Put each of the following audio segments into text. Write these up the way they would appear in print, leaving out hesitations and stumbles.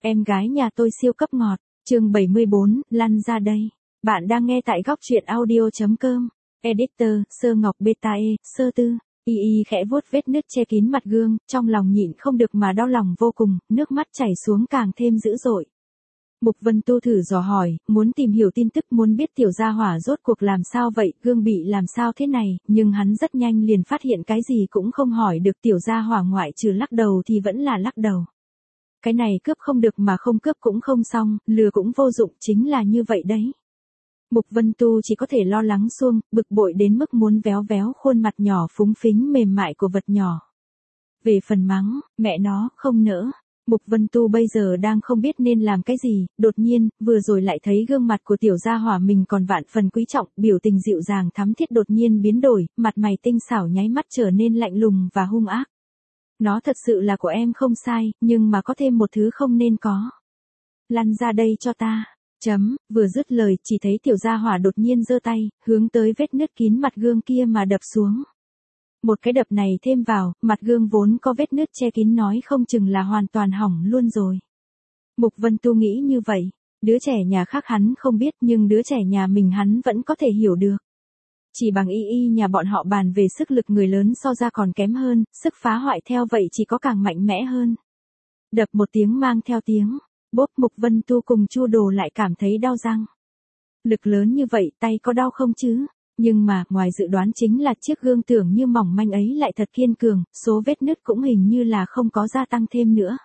Em gái nhà tôi siêu cấp ngọt, chương 74, lăn ra đây. Bạn đang nghe tại góc truyện audio.com. Editor, Sơ Ngọc Beta E, Sơ Tư. Y khẽ vuốt vết nứt che kín mặt gương, trong lòng nhịn không được mà đau lòng vô cùng, nước mắt chảy xuống càng thêm dữ dội. Mục Vân Tu thử dò hỏi, muốn tìm hiểu tin tức, muốn biết tiểu gia hỏa rốt cuộc làm sao vậy, gương bị làm sao thế này, nhưng hắn rất nhanh liền phát hiện cái gì cũng không hỏi được, tiểu gia hỏa ngoại trừ lắc đầu thì vẫn là lắc đầu. Cái này cướp không được mà không cướp cũng không xong, lừa cũng vô dụng, chính là như vậy đấy. Mục Vân Tu chỉ có thể lo lắng xuông, bực bội đến mức muốn véo véo khuôn mặt nhỏ phúng phính mềm mại của vật nhỏ. Về phần mắng, mẹ nó, không nỡ. Mục Vân Tu bây giờ đang không biết nên làm cái gì, đột nhiên, vừa rồi lại thấy gương mặt của tiểu gia hỏa mình còn vạn phần quý trọng, biểu tình dịu dàng thắm thiết đột nhiên biến đổi, mặt mày tinh xảo nháy mắt trở nên lạnh lùng và hung ác. Nó thật sự là của em không sai, nhưng mà có thêm một thứ không nên có. Lăn ra đây cho ta. Vừa dứt lời, chỉ thấy tiểu gia hỏa đột nhiên giơ tay, hướng tới vết nứt kín mặt gương kia mà đập xuống. Một cái đập này thêm vào, mặt gương vốn có vết nứt che kín nói không chừng là hoàn toàn hỏng luôn rồi. Mục Vân Tu nghĩ như vậy, đứa trẻ nhà khác hắn không biết nhưng đứa trẻ nhà mình hắn vẫn có thể hiểu được. Chỉ bằng y nhà bọn họ bàn về sức lực người lớn so ra còn kém hơn, sức phá hoại theo vậy chỉ có càng mạnh mẽ hơn. Đập một tiếng mang theo tiếng, bốp. Mục Vân Tu cùng Chu Đồ lại cảm thấy đau răng. Lực lớn như vậy tay có đau không chứ? Nhưng mà, ngoài dự đoán chính là chiếc gương tưởng như mỏng manh ấy lại thật kiên cường, số vết nứt cũng hình như là không có gia tăng thêm nữa.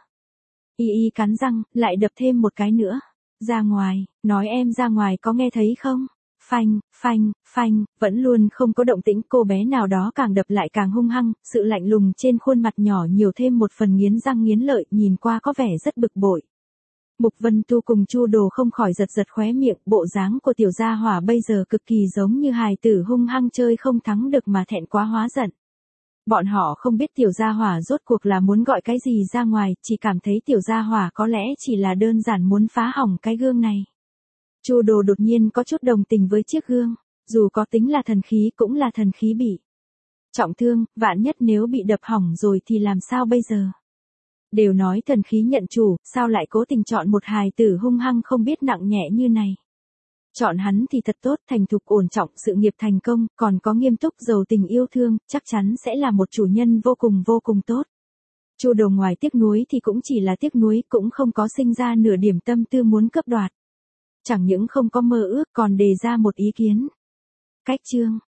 Y cắn răng, lại đập thêm một cái nữa. Ra ngoài, nói em ra ngoài có nghe thấy không? Phanh, phanh, phanh, vẫn luôn không có động tĩnh, cô bé nào đó càng đập lại càng hung hăng, sự lạnh lùng trên khuôn mặt nhỏ nhiều thêm một phần nghiến răng nghiến lợi, nhìn qua có vẻ rất bực bội. Mục Vân Tu cùng Chu Đồ không khỏi giật giật khóe miệng, bộ dáng của tiểu gia hỏa bây giờ cực kỳ giống như hài tử hung hăng chơi không thắng được mà thẹn quá hóa giận. Bọn họ không biết tiểu gia hỏa rốt cuộc là muốn gọi cái gì ra ngoài, chỉ cảm thấy tiểu gia hỏa có lẽ chỉ là đơn giản muốn phá hỏng cái gương này. Chu Đồ đột nhiên có chút đồng tình với chiếc gương, dù có tính là thần khí cũng là thần khí bị trọng thương, vạn nhất nếu bị đập hỏng rồi thì làm sao bây giờ? Đều nói thần khí nhận chủ, sao lại cố tình chọn một hài tử hung hăng không biết nặng nhẹ như này. Chọn hắn thì thật tốt, thành thục ổn trọng, sự nghiệp thành công, còn có nghiêm túc giàu tình yêu thương, chắc chắn sẽ là một chủ nhân vô cùng tốt. Chu Đồ ngoài tiếc nuối thì cũng chỉ là tiếc nuối, cũng không có sinh ra nửa điểm tâm tư muốn cướp đoạt. Chẳng những không có mơ ước còn đề ra một ý kiến. Cách chương,